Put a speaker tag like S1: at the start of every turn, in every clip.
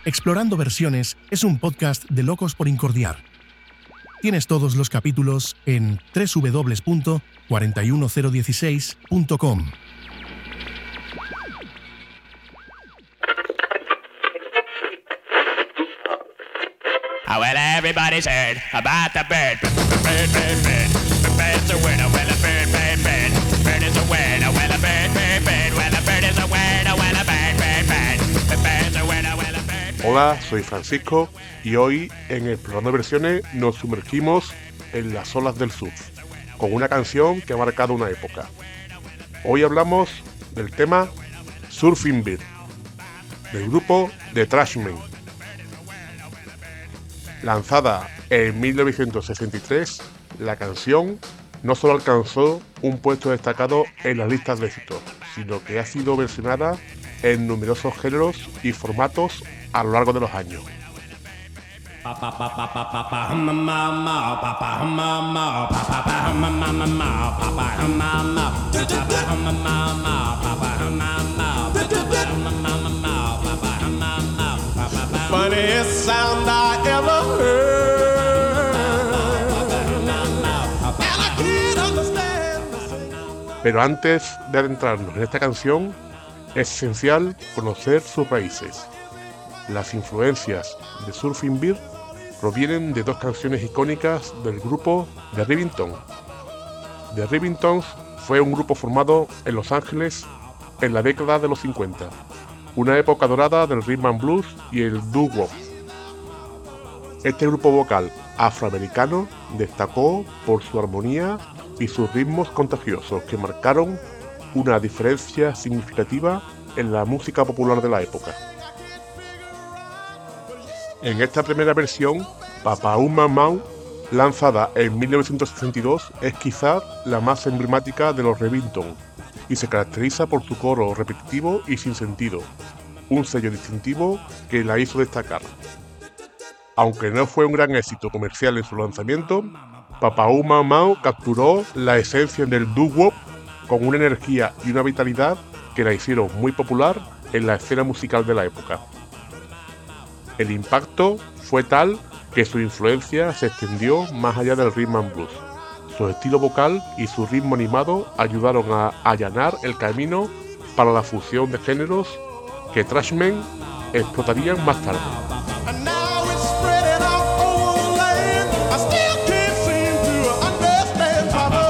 S1: Explorando Versiones es un podcast de Locos por Incordiar. Tienes todos los capítulos en www.41016.com.
S2: Oh, well, everybody's heard about the bird. Bird, bird, bird. The bird's a word. Oh, well, a bird, bird, bird. Bird is a word. Oh, well, a bird, bird, bird. Well, a bird is a word. Oh, well, a bird, bird, bird. The bird's a word. Oh, well, a bird, bird.
S3: Hola, soy Francisco y hoy en Explorando Versiones nos sumergimos en las olas del surf con una canción que ha marcado una época. Hoy hablamos del tema Surfing Bird del grupo The Trashmen. Lanzada en 1963, la canción no solo alcanzó un puesto destacado en las listas de éxitos, sino que ha sido versionada en numerosos géneros y formatos a lo largo de los años.
S4: Funniest sound I ever heard. And I can't understand.
S3: Pero antes de adentrarnos en esta canción, es esencial conocer sus raíces. Las influencias de Surfing Bird provienen de dos canciones icónicas del grupo The Rivingtons. The Rivingtons fue un grupo formado en Los Ángeles en la década de los 50. Una época dorada del rhythm and blues y el doo-wop. Este grupo vocal afroamericano destacó por su armonía y sus ritmos contagiosos que marcaron una diferencia significativa en la música popular de la época. En esta primera versión, Papa Uma Mau, lanzada en 1962, es quizá la más emblemática de los Rivingtons y se caracteriza por su coro repetitivo y sin sentido, un sello distintivo que la hizo destacar. Aunque no fue un gran éxito comercial en su lanzamiento, Papa Uma Mau capturó la esencia del doo-wop con una energía y una vitalidad que la hicieron muy popular en la escena musical de la época. El impacto fue tal que su influencia se extendió más allá del rhythm and blues. Su estilo vocal y su ritmo animado ayudaron a allanar el camino para la fusión de géneros que Trashmen explotarían más tarde.
S4: And now it's spreading out over the land. I still can't seem to understand.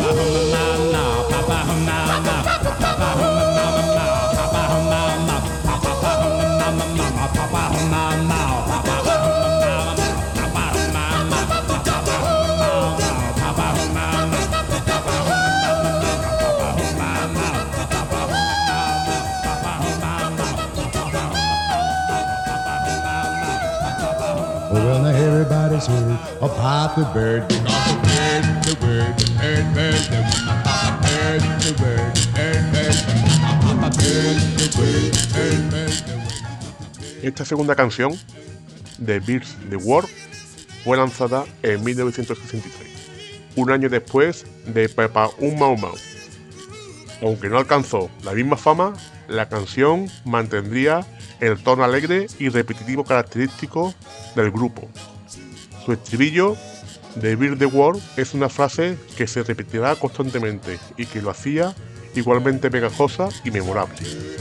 S5: Well, now everybody's heard about the bird. The bird, the bird, the bird, bird, the bird, the bird, bird, bird, the bird, bird, bird.
S3: Esta segunda canción, The Birds the World, fue lanzada en 1963, un año después de Papa Uma Mau. Aunque no alcanzó la misma fama, la canción mantendría el tono alegre y repetitivo característico del grupo. Su estribillo, The Bird the World, es una frase que se repetirá constantemente y que lo hacía igualmente pegajosa y memorable.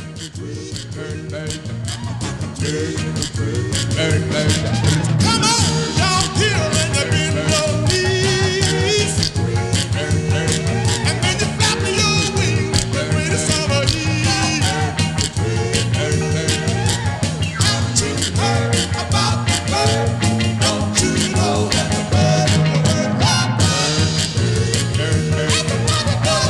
S4: Come on, down here and you bend your knees. And then you flap your wings with pretty summer heat. Haven't you heard about the bird? Don't you know that the bird is a bird? Everybody knows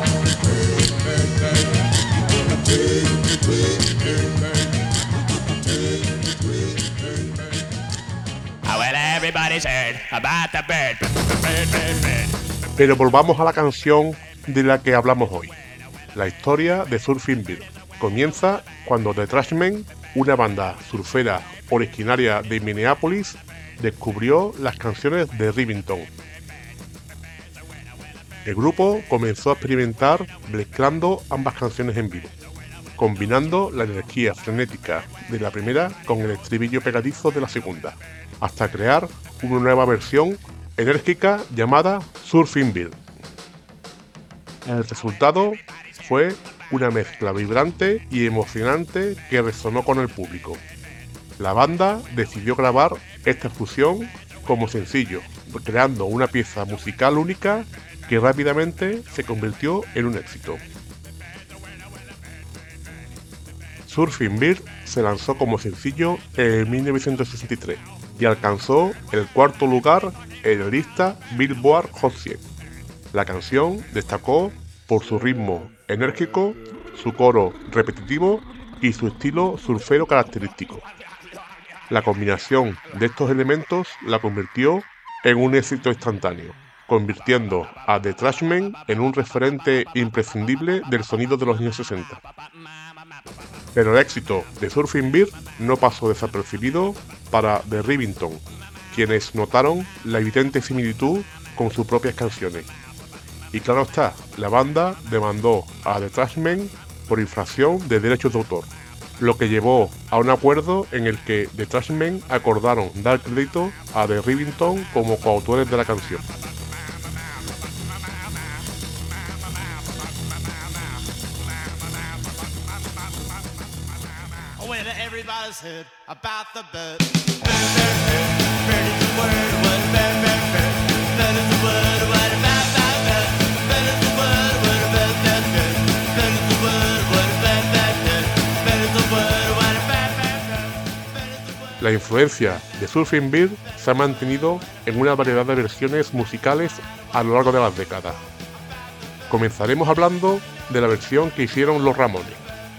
S2: Oh, well, everybody's heard about the bird. Bird, bird, bird.
S3: Pero volvamos a la canción de la que hablamos hoy. La historia de Surfing Bird comienza cuando The Trashmen, una banda surfera originaria de Minneapolis, descubrió las canciones de Rivington. El grupo comenzó a experimentar mezclando ambas canciones en vivo, combinando la energía frenética de la primera con el estribillo pegadizo de la segunda, hasta crear una nueva versión enérgica llamada Surfing Bird. El resultado fue una mezcla vibrante y emocionante que resonó con el público. La banda decidió grabar esta fusión como sencillo, creando una pieza musical única que rápidamente se convirtió en un éxito. Surfing Bird se lanzó como sencillo en 1963 y alcanzó el cuarto lugar en la lista Billboard Hot 100. La canción destacó por su ritmo enérgico, su coro repetitivo y su estilo surfero característico. La combinación de estos elementos la convirtió en un éxito instantáneo, convirtiendo a The Trashmen en un referente imprescindible del sonido de los años 60. Pero el éxito de Surfing Bird no pasó desapercibido para The Rivingtons, quienes notaron la evidente similitud con sus propias canciones. Y claro está, la banda demandó a The Trashmen por infracción de derechos de autor, lo que llevó a un acuerdo en el que The Trashmen acordaron dar crédito a The Rivingtons como coautores de la canción.
S4: Well, everybody's heard about the bird. Bird, bird, bird. Bird is the word, what a bird, bird, bird. Bird is the word, what a bird, bird, bird. Bird is the word, what a bird, bird, bird. Bird is the word, what a bird, bird, bird. Bird is the word, what a bird, bird, bird. Bird is the word.
S3: La influencia de Surfing Bird se ha mantenido en una variedad de versiones musicales a lo largo de las décadas. Comenzaremos hablando de la versión que hicieron los Ramones.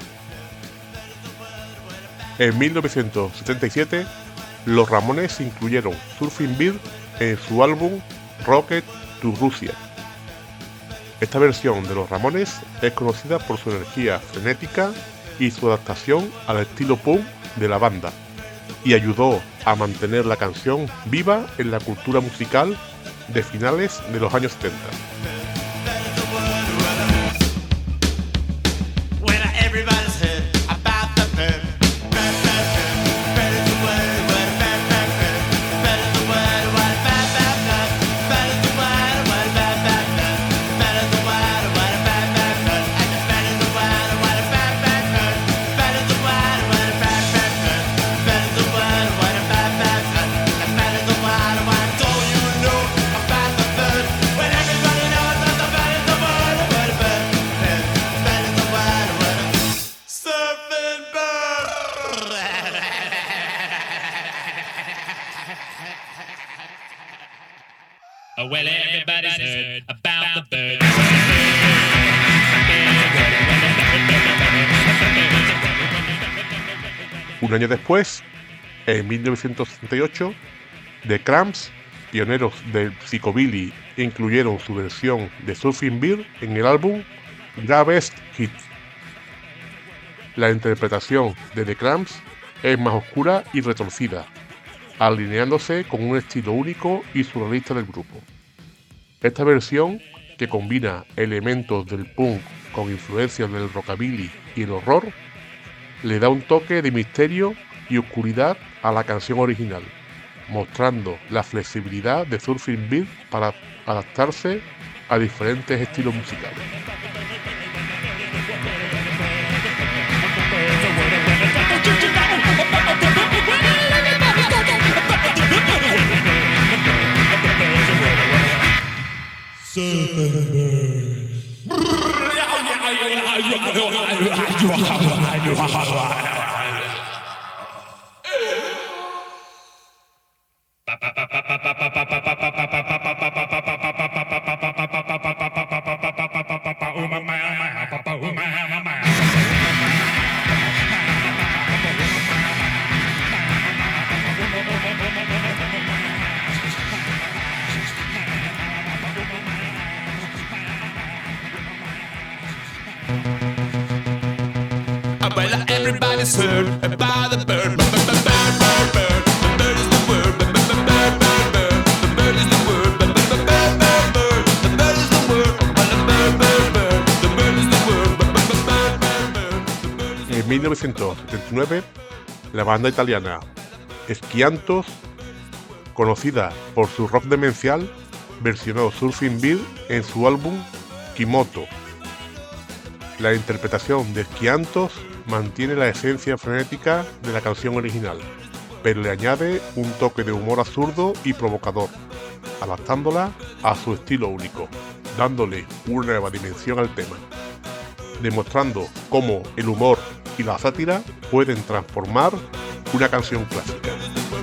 S3: En 1977, los Ramones incluyeron Surfing Bird en su álbum Rocket to Russia. Esta versión de los Ramones es conocida por su energía frenética y su adaptación al estilo punk de la banda, y ayudó a mantener la canción viva en la cultura musical de finales de los años 70.
S4: Well, everybody's heard about the bird. Bird, bird, bird. Bird is the word, what a bird, bird, bird. Bird is the word, what a bird, bird, bird. Bird is the word, what a bird, bird, bird. Bird is the word, what a bird, bird, bird. And the bird is the word, what a bird, bird, bird. Bird is the word, what a bird, bird, bird. Bird is the word, what a bird, bird, bird. And bird is the word, what don't you know about the bird? Well, everybody knows that the bird is the word, what a bird, bird. Bird is the word, what a surfing bird.
S2: Oh, well, everybody's heard about the bird.
S3: Un año después, en 1968, The Cramps, pioneros del psychobilly, incluyeron su versión de Surfing Bird en el álbum Greatest Hits. La interpretación de The Cramps es más oscura y retorcida, alineándose con un estilo único y surrealista del grupo. Esta versión, que combina elementos del punk con influencias del rockabilly y el horror, le da un toque de misterio y oscuridad a la canción original, mostrando la flexibilidad de Surfing Bird para adaptarse a diferentes estilos musicales.
S4: Well, everybody's heard about the bird. Bird, bird, bird, bird. The bird is the word. Bird, bird, bird, bird. The bird is the word. Bird, bird, bird, bird. The bird is the word. Well, the bird, bird, bird. The bird is the word. Bird, bird, bird, bird. The bird
S3: 1979, la banda italiana Schiantos, conocida por su rock demencial, versionó Surfing Bird en su álbum Kimoto. La interpretación de Schiantos mantiene la esencia frenética de la canción original, pero le añade un toque de humor absurdo y provocador, adaptándola a su estilo único, dándole una nueva dimensión al tema, demostrando cómo el humor y la sátira pueden transformar una canción clásica.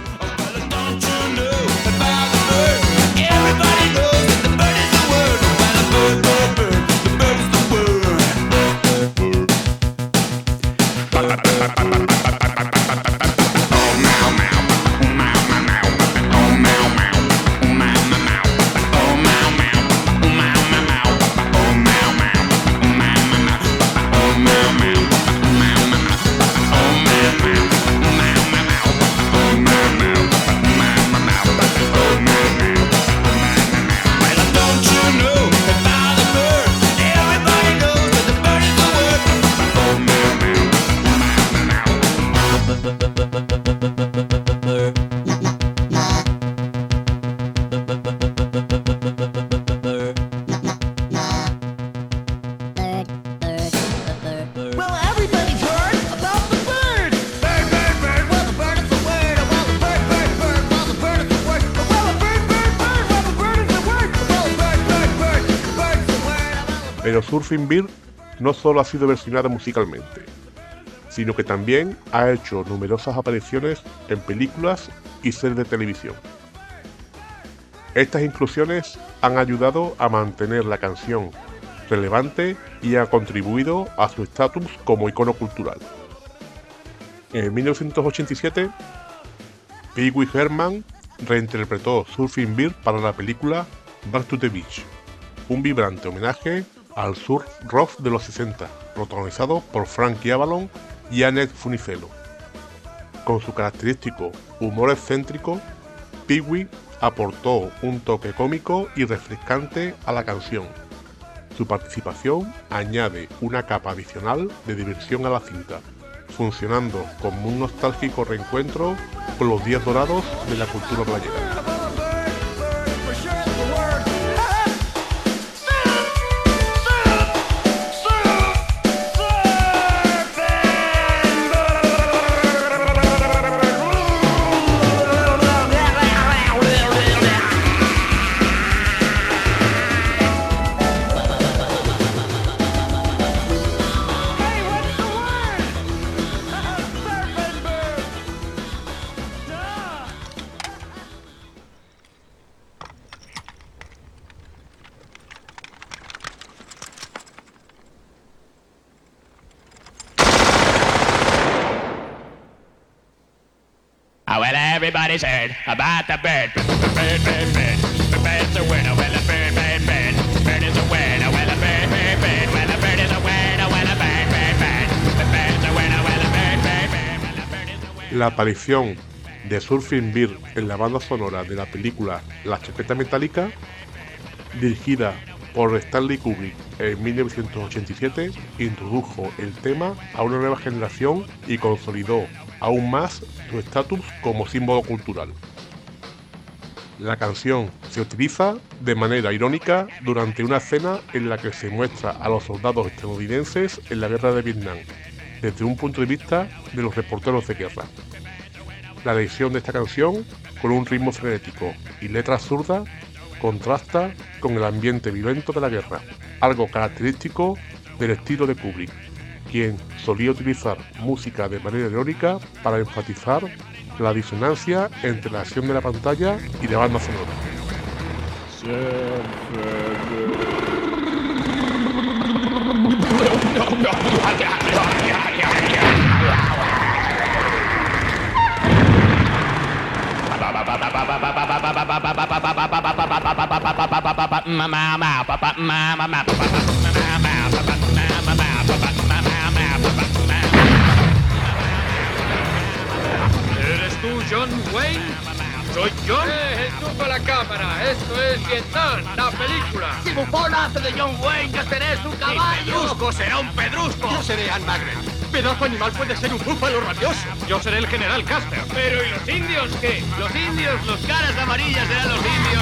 S3: Pero Surfing Bird no solo ha sido versionada musicalmente, sino que también ha hecho numerosas apariciones en películas y series de televisión. Estas inclusiones han ayudado a mantener la canción relevante y ha contribuido a su estatus como icono cultural. En 1987, Pee Wee Herman reinterpretó Surfing Bird para la película Back to the Beach, un vibrante homenaje al surf rock de los 60, protagonizado por Frankie Avalon y Annette Funicello. Con su característico humor excéntrico, Pee Wee aportó un toque cómico y refrescante a la canción. Su participación añade una capa adicional de diversión a la cinta, funcionando como un nostálgico reencuentro con los días dorados de la cultura playera.
S2: Oh, well, everybody's heard about the bird. Bird, bird, bird. The bird's a winner. Well, a bird, bird, bird. Bird is a winner. Well, a bird, bird, bird. Well, a bird is a winner. Well, a bird, bird, bird. The bird's a winner. Well, a bird, bird, bird. Well, a bird is a winner.
S3: La aparición de Surfing Bird en la banda sonora de la película La chaqueta metálica, dirigida por Stanley Kubrick en 1987, introdujo el tema a una nueva generación y consolidó aún más su estatus como símbolo cultural. La canción se utiliza de manera irónica durante una escena en la que se muestra a los soldados estadounidenses en la guerra de Vietnam, desde un punto de vista de los reporteros de guerra. La edición de esta canción, con un ritmo frenético y letra absurda, contrasta con el ambiente violento de la guerra, algo característico del estilo de Kubrick, quien solía utilizar música de manera irónica para enfatizar la disonancia entre la acción de la pantalla y la banda sonora.
S6: ¿Eres tú, John Wayne? ¿Soy John? Tumba la cámara. Esto es Vietnam, la película.
S7: Si Bufón hace de John Wayne, yo seré su caballo.
S6: Pedrusco será un pedrusco.
S7: Yo seré Anne Magret.
S6: pedazo animal puede ser un búfalo rabioso. Yo seré el general Casper. Pero ¿y los indios qué? Los indios, los caras amarillas eran los indios.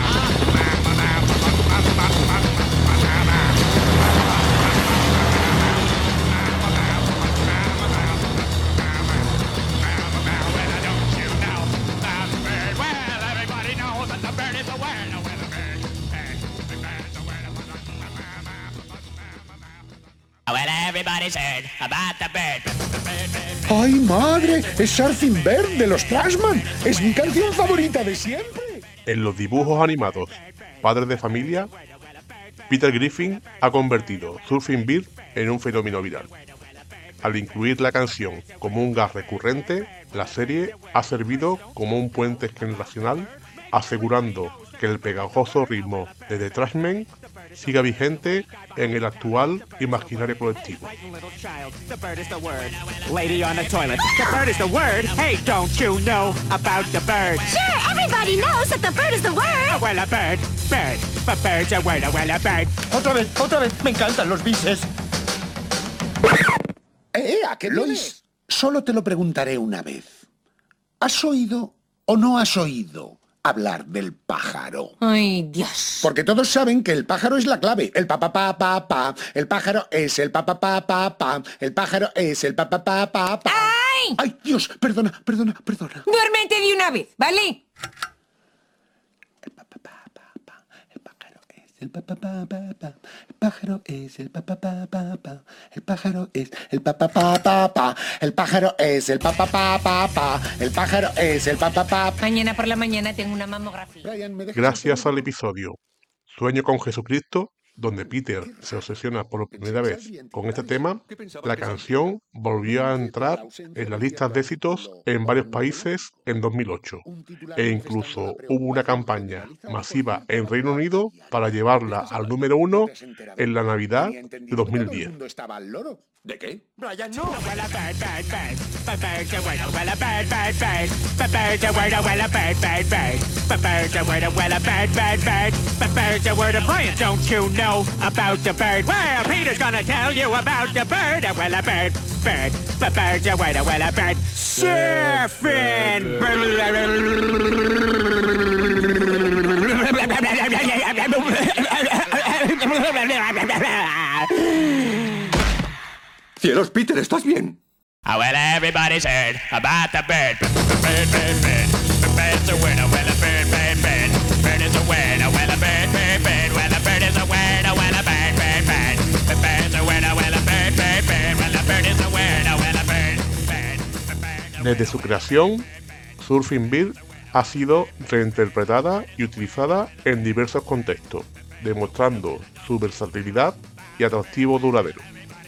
S2: Well, everybody's heard about the bird.
S7: ¡Ay, madre! ¡Es Surfing Bird de los Trashman! ¡Es mi canción favorita de siempre!
S3: En los dibujos animados Padres de Familia, Peter Griffin ha convertido Surfing Bird en un fenómeno viral. Al incluir la canción como un gag recurrente, la serie ha servido como un puente generacional, asegurando que el pegajoso ritmo de The Trashmen siga vigente en el actual imaginario colectivo.
S8: The bird is the word. Lady on the toilet. The bird is the word. Hey, don't you know about the bird?
S9: Sure, everybody knows that the bird is the word.
S8: Well, a bird. Bird. The bird's a word. Well, a bird.
S7: Otra vez. Me encantan los bises. ¿A qué Lois, solo te lo preguntaré una vez. ¿Has oído o no has oído hablar del pájaro?
S9: Ay, Dios.
S7: Porque todos saben que el pájaro es la clave. El pa pa pa pa pa. El pájaro es el pa pa pa pa pa. El pájaro es el pa pa pa pa pa.
S9: ¡Ay!
S7: ¡Ay, Dios! Perdona.
S9: Duérmete de una vez, ¿vale?
S7: El pa pa pa pa pa. El pájaro es el pa pa pa pa pa. El pájaro es el pa pa pa pa pa. El pájaro es el pa pa pa pa pa. El pájaro es el pa pa pa pa pa. El pájaro es el pa pa pa pa.
S9: Mañana por la mañana tengo una mamografía.
S3: Gracias al episodio Sueño con Jesucristo, donde Peter se obsesiona por primera vez con este tema, la canción volvió a entrar en las listas de éxitos en varios países en 2008 e incluso hubo una campaña masiva en Reino Unido para llevarla al número 1 en la Navidad de 2010.
S7: ¿De qué?
S8: Brian, no. Well, a bird. The bird's a word. Well, a bird. The bird's a word. Well, a bird. The bird's a word. Well, a bird. The bird's a word. Brian, don't you know about the bird? Well, Peter's gonna tell you about the bird. Well, a bird. The bird's a word. Well, a bird. Surfing.
S7: ¡Cielos, Peter! ¿Estás bien?
S2: Oh, well, everybody's heard about the bird. Bird. The bird's a word. Well, a bird. Bird is a word. Well, a bird. Well, a bird is a word. Well, a bird. The bird's a word. Well, a bird. Well, a bird is a word. Well, a bird.
S3: Desde su creación, Surfing Bird ha sido reinterpretada y utilizada en diversos contextos, demostrando su versatilidad y atractivo duradero.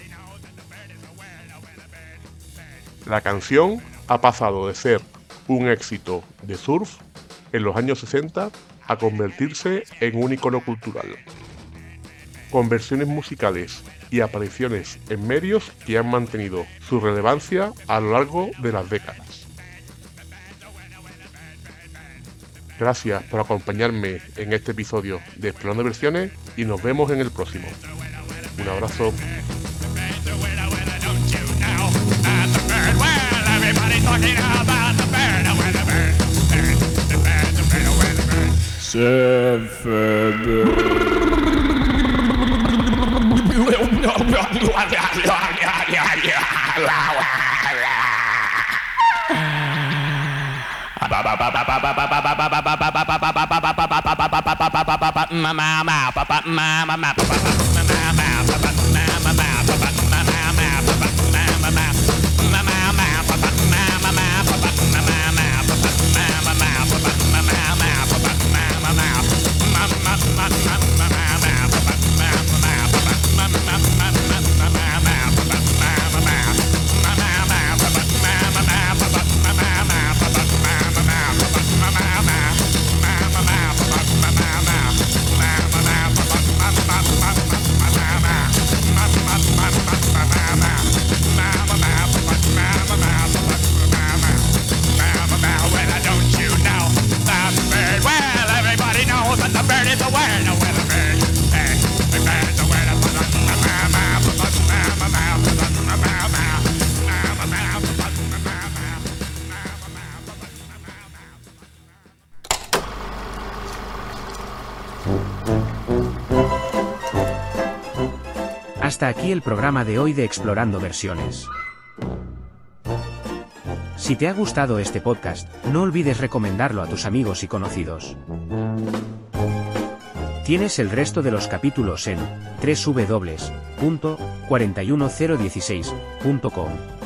S3: La canción ha pasado de ser un éxito de surf en los años 60 a convertirse en un icono cultural, con versiones musicales y apariciones en medios que han mantenido su relevancia a lo largo de las décadas. Gracias por acompañarme en este episodio de Explorando Versiones y nos vemos en el próximo. Un abrazo.
S2: Everybody's talking about the bird. Oh, well, the bird. The bird's a word. Oh, well, the bird.
S10: Hasta aquí el programa de hoy de Explorando Versiones. Si te ha gustado este podcast, no olvides recomendarlo a tus amigos y conocidos. Tienes el resto de los capítulos en www.41016.com.